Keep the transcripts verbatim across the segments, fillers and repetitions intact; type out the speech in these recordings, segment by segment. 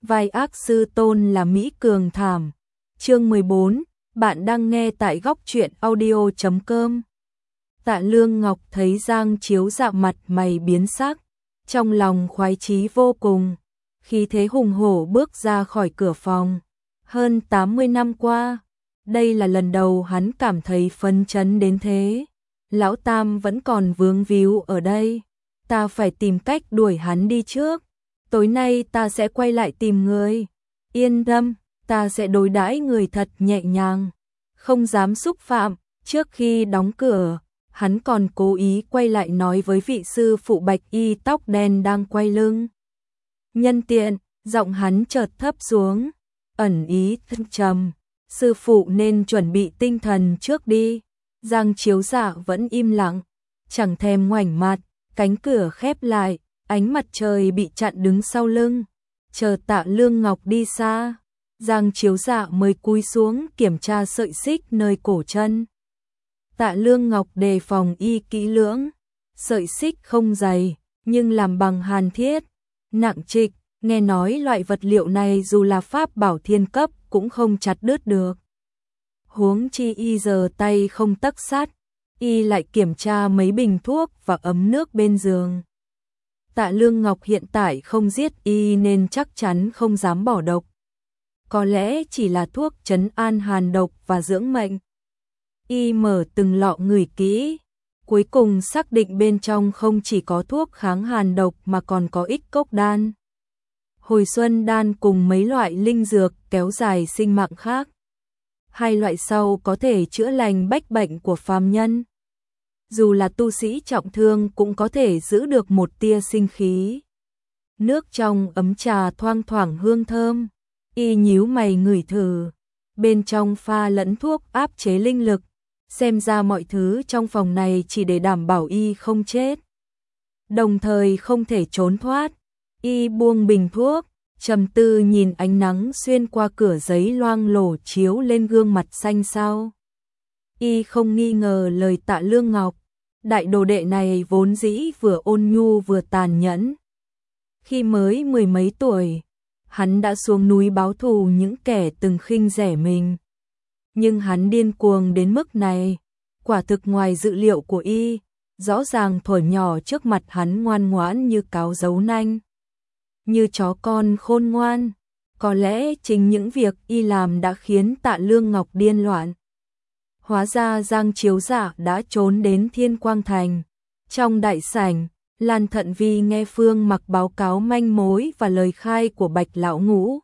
vai ác sư tôn là Mỹ Cường thảm. Chương mười bốn, bạn đang nghe tại góc truyện audio chấm com. Tạ Lương Ngọc thấy Giang Chiếu Dạ mặt mày biến sắc, trong lòng khoái chí vô cùng, khí thế hùng hổ bước ra khỏi cửa phòng. Hơn tám mươi năm qua, đây là lần đầu hắn cảm thấy phấn chấn đến thế. Lão Tam vẫn còn vướng víu ở đây, ta phải tìm cách đuổi hắn đi trước. Tối nay ta sẽ quay lại tìm người. Yên tâm, ta sẽ đối đãi người thật nhẹ nhàng, không dám xúc phạm. Trước khi đóng cửa, hắn còn cố ý quay lại nói với vị sư phụ bạch y tóc đen đang quay lưng. Nhân tiện, giọng hắn chợt thấp xuống, ẩn ý thâm trầm, sư phụ nên chuẩn bị tinh thần trước đi. Giang Chiếu Dạ vẫn im lặng, chẳng thèm ngoảnh mặt, cánh cửa khép lại, ánh mặt trời bị chặn đứng sau lưng. Chờ Tạ Lương Ngọc đi xa, Giang Chiếu Dạ mới cúi xuống kiểm tra sợi xích nơi cổ chân. Tạ Lương Ngọc đề phòng y kỹ lưỡng, sợi xích không dày, nhưng làm bằng hàn thiết, nặng trịch, nghe nói loại vật liệu này dù là pháp bảo thiên cấp cũng không chặt đứt được. Huống chi y giờ tay không tấc sắt, y lại kiểm tra mấy bình thuốc và ấm nước bên giường. Tạ Lương Ngọc hiện tại không giết y nên chắc chắn không dám bỏ độc. Có lẽ chỉ là thuốc trấn an hàn độc và dưỡng mệnh. Y mở từng lọ ngửi kỹ, cuối cùng xác định bên trong không chỉ có thuốc kháng hàn độc mà còn có ích cốc đan, hồi xuân đan cùng mấy loại linh dược kéo dài sinh mạng khác. Hai loại sau có thể chữa lành bách bệnh của phàm nhân. Dù là tu sĩ trọng thương cũng có thể giữ được một tia sinh khí. Nước trong ấm trà thoang thoảng hương thơm, y nhíu mày ngửi thử, bên trong pha lẫn thuốc áp chế linh lực, xem ra mọi thứ trong phòng này chỉ để đảm bảo y không chết, đồng thời không thể trốn thoát. Y buông bình thuốc, trầm tư nhìn ánh nắng xuyên qua cửa giấy loang lổ chiếu lên gương mặt xanh xao. Y không nghi ngờ lời Tạ Lương Ngọc, đại đồ đệ này vốn dĩ vừa ôn nhu vừa tàn nhẫn. Khi mới mười mấy tuổi, hắn đã xuống núi báo thù những kẻ từng khinh rẻ mình. Nhưng hắn điên cuồng đến mức này, quả thực ngoài dự liệu của y, rõ ràng thuở nhỏ trước mặt hắn ngoan ngoãn như cáo giấu nanh, như chó con khôn ngoan. Có lẽ chính những việc y làm đã khiến Tạ Lương Ngọc điên loạn. Hóa ra Giang Chiếu Dạ đã trốn đến Thiên Quang Thành. Trong đại sảnh, Lan Thận Vi nghe Phương Mặc báo cáo manh mối và lời khai của Bạch Lão Ngũ.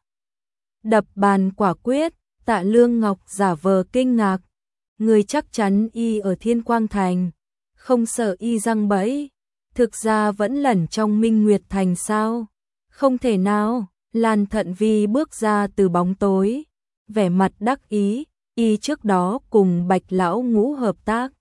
Đập bàn quả quyết, Tạ Lương Ngọc giả vờ kinh ngạc. Người chắc chắn y ở Thiên Quang Thành, không sợ y giăng bẫy. Thực ra vẫn lẩn trong Minh Nguyệt Thành sao? Không thể nào. Lan Thận Vi bước ra từ bóng tối, vẻ mặt đắc ý. Y trước đó cùng Bạch Lão Ngũ hợp tác,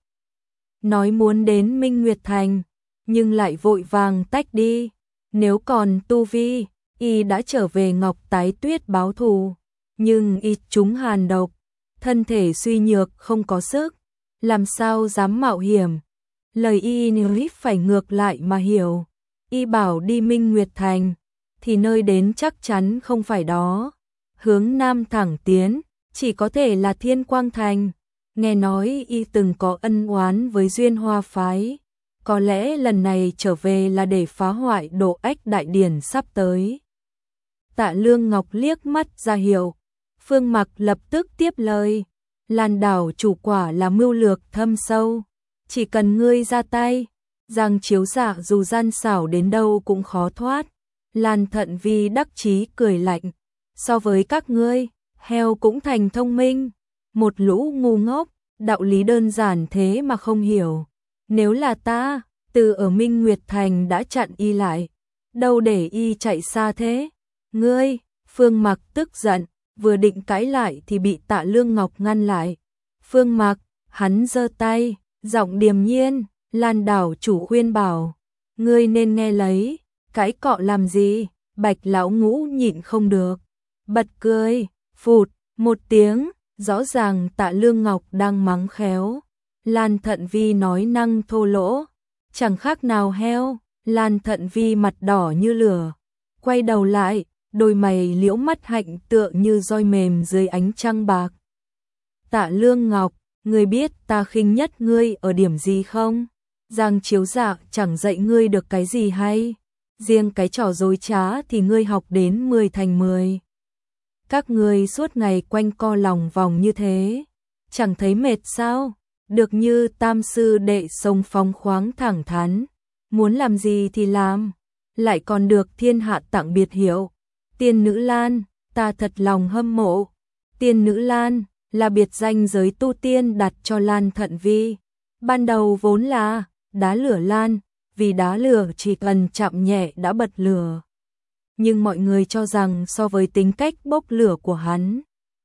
nói muốn đến Minh Nguyệt Thành, nhưng lại vội vàng tách đi. Nếu còn tu vi, y đã trở về Ngọc Tái Tuyết báo thù, nhưng y trúng hàn độc, thân thể suy nhược không có sức, làm sao dám mạo hiểm. Lời y nếu phải ngược lại mà hiểu, y bảo đi Minh Nguyệt Thành, thì nơi đến chắc chắn không phải đó. Hướng nam thẳng tiến, chỉ có thể là Thiên Quang Thành. Nghe nói y từng có ân oán với Duyên Hoa Phái, có lẽ lần này trở về là để phá hoại Độ Ách đại điển sắp tới. Tạ Lương Ngọc liếc mắt ra hiệu, Phương Mặc lập tức tiếp lời. Lan đảo chủ quả là mưu lược thâm sâu, chỉ cần ngươi ra tay, Giang Chiếu Dạ dù gian xảo đến đâu cũng khó thoát. Lan Thận Vi đắc chí cười lạnh, so với các ngươi, heo cũng thành thông minh, một lũ ngu ngốc, đạo lý đơn giản thế mà không hiểu. Nếu là ta, từ ở Minh Nguyệt Thành đã chặn y lại, đâu để y chạy xa thế. Ngươi, Phương Mặc tức giận, vừa định cãi lại thì bị Tạ Lương Ngọc ngăn lại. Phương Mặc, hắn giơ tay, giọng điềm nhiên, Lan đảo chủ khuyên bảo, ngươi nên nghe lấy, cãi cọ làm gì. Bạch Lão Ngũ nhịn không được, bật cười, phụt một tiếng, rõ ràng Tạ Lương Ngọc đang mắng khéo. Lan Thận Vi nói năng thô lỗ, chẳng khác nào heo. Lan Thận Vi mặt đỏ như lửa, quay đầu lại, đôi mày liễu mắt hạnh tựa như roi mềm dưới ánh trăng bạc. Tạ Lương Ngọc, ngươi biết ta khinh nhất ngươi ở điểm gì không? Giang Chiếu Dạ chẳng dạy ngươi được cái gì hay, riêng cái trò dối trá thì ngươi học đến mười thành mười. Các ngươi suốt ngày quanh co lòng vòng như thế, chẳng thấy mệt sao? Được như tam sư đệ sông phóng khoáng thẳng thắn, muốn làm gì thì làm, lại còn được thiên hạ tặng biệt hiệu. Tiên Nữ Lan, ta thật lòng hâm mộ. Tiên Nữ Lan là biệt danh giới tu tiên đặt cho Lan Thận Vi. Ban đầu vốn là đá lửa Lan, vì đá lửa chỉ cần chạm nhẹ đã bật lửa. Nhưng mọi người cho rằng so với tính cách bốc lửa của hắn,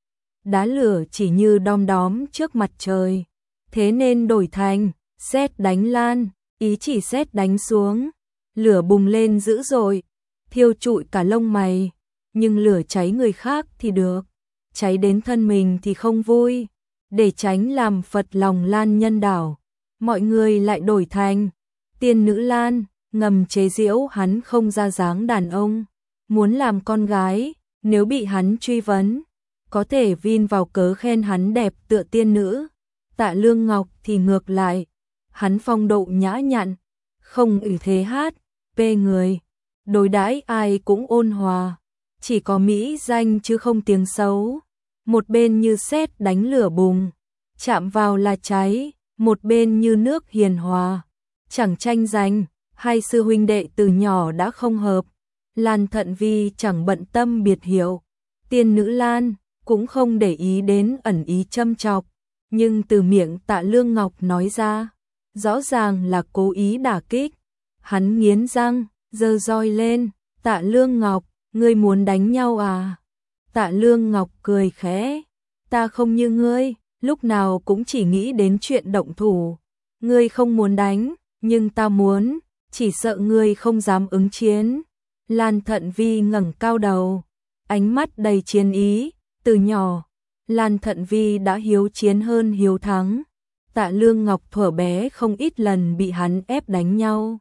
đá lửa chỉ như đom đóm trước mặt trời. Thế nên đổi thành sét đánh Lan, ý chỉ sét đánh xuống, lửa bùng lên dữ dội, thiêu trụi cả lông mày. Nhưng lửa cháy người khác thì được, cháy đến thân mình thì không vui. Để tránh làm phật lòng Lan Nhân Đảo, mọi người lại đổi thành Tiên Nữ Lan, ngầm chế giễu hắn không ra dáng đàn ông, muốn làm con gái. Nếu bị hắn truy vấn, có thể vin vào cớ khen hắn đẹp tựa tiên nữ. Tạ Lương Ngọc thì ngược lại, hắn phong độ nhã nhặn, không ủy thế hát pê người, đối đãi ai cũng ôn hòa, chỉ có mỹ danh chứ không tiếng xấu. Một bên như sét đánh lửa bùng, chạm vào là cháy, một bên như nước hiền hòa, chẳng tranh giành. Hai sư huynh đệ từ nhỏ đã không hợp, Lan Thận Vi chẳng bận tâm biệt hiệu Tiên Nữ Lan, cũng không để ý đến ẩn ý châm chọc. Nhưng từ miệng Tạ Lương Ngọc nói ra, rõ ràng là cố ý đả kích. Hắn nghiến răng, giơ roi lên. Tạ Lương Ngọc, ngươi muốn đánh nhau à? Tạ Lương Ngọc cười khẽ, ta không như ngươi, lúc nào cũng chỉ nghĩ đến chuyện động thủ. Ngươi không muốn đánh, nhưng ta muốn, chỉ sợ ngươi không dám ứng chiến. Lan Thận Vi ngẩng cao đầu, ánh mắt đầy chiến ý. Từ nhỏ, Lan Thận Vi đã hiếu chiến hơn hiếu thắng. Tạ Lương Ngọc thuở bé không ít lần bị hắn ép đánh nhau,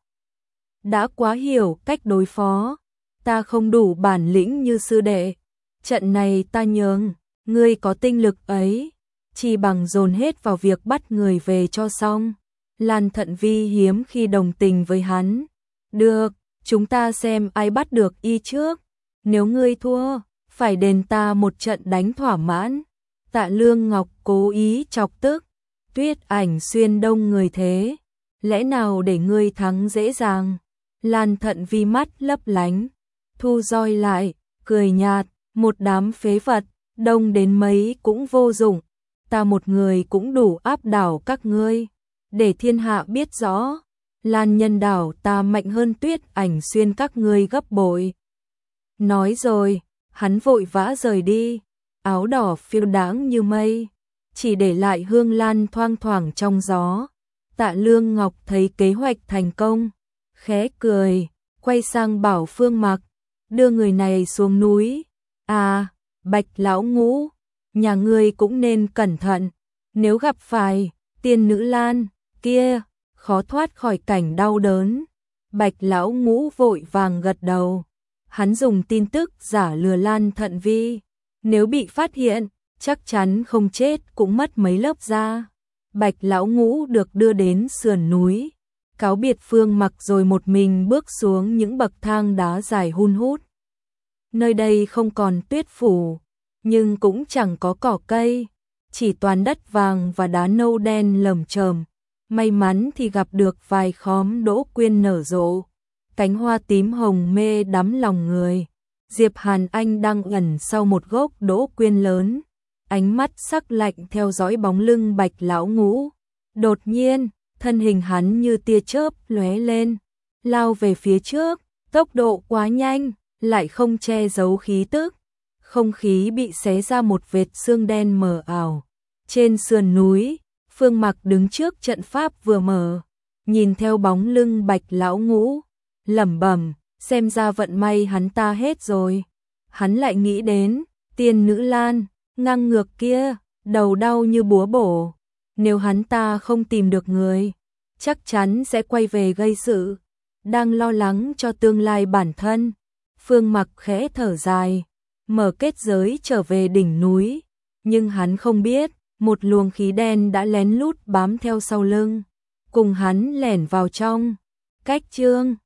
đã quá hiểu cách đối phó. Ta không đủ bản lĩnh như sư đệ, trận này ta nhường. Ngươi có tinh lực ấy, chỉ bằng dồn hết vào việc bắt người về cho xong. Lan Thận Vi hiếm khi đồng tình với hắn. Được, chúng ta xem ai bắt được y trước. Nếu ngươi thua, phải đền ta một trận đánh thỏa mãn. Tạ Lương Ngọc cố ý chọc tức. Tuyết Ảnh Xuyên đông người thế, lẽ nào để ngươi thắng dễ dàng? Lan Thận Vi mắt lấp lánh, thu roi lại, cười nhạt, một đám phế vật, đông đến mấy cũng vô dụng. Ta một người cũng đủ áp đảo các ngươi, để thiên hạ biết rõ, Lan Nhân Đảo ta mạnh hơn Tuyết Ảnh Xuyên các ngươi gấp bội. Nói rồi, hắn vội vã rời đi, áo đỏ phiêu đáng như mây, chỉ để lại hương lan thoang thoảng trong gió. Tạ Lương Ngọc thấy kế hoạch thành công, khẽ cười, quay sang bảo Phương Mặc, đưa người này xuống núi. À, Bạch lão ngũ, nhà ngươi cũng nên cẩn thận, nếu gặp phải Tiên Nữ Lan kia, khó thoát khỏi cảnh đau đớn. Bạch lão ngũ vội vàng gật đầu, hắn dùng tin tức giả lừa Lan Thận Vi, nếu bị phát hiện, chắc chắn không chết cũng mất mấy lớp da. Bạch lão ngũ được đưa đến sườn núi, cáo biệt Phương Mặc rồi một mình bước xuống những bậc thang đá dài hun hút. Nơi đây không còn tuyết phủ, nhưng cũng chẳng có cỏ cây, chỉ toàn đất vàng và đá nâu đen lởm chởm. May mắn thì gặp được vài khóm đỗ quyên nở rộ, cánh hoa tím hồng mê đắm lòng người. Diệp Hàn Anh đang ẩn sau một gốc đỗ quyên lớn, ánh mắt sắc lạnh theo dõi bóng lưng Bạch lão ngũ. Đột nhiên, thân hình hắn như tia chớp lóe lên, lao về phía trước, tốc độ quá nhanh, lại không che giấu khí tức. Không khí bị xé ra một vệt sương đen mờ ảo. Trên sườn núi, Phương Mặc đứng trước trận pháp vừa mở, nhìn theo bóng lưng Bạch lão ngũ, lẩm bẩm, xem ra vận may hắn ta hết rồi. Hắn lại nghĩ đến Tiên Nữ Lan, ngang ngược kia, đầu đau như búa bổ. Nếu hắn ta không tìm được người, chắc chắn sẽ quay về gây sự. Đang lo lắng cho tương lai bản thân, Phương Mặc khẽ thở dài, mở kết giới trở về đỉnh núi, nhưng hắn không biết, một luồng khí đen đã lén lút bám theo sau lưng, cùng hắn lẻn vào trong. Cách chương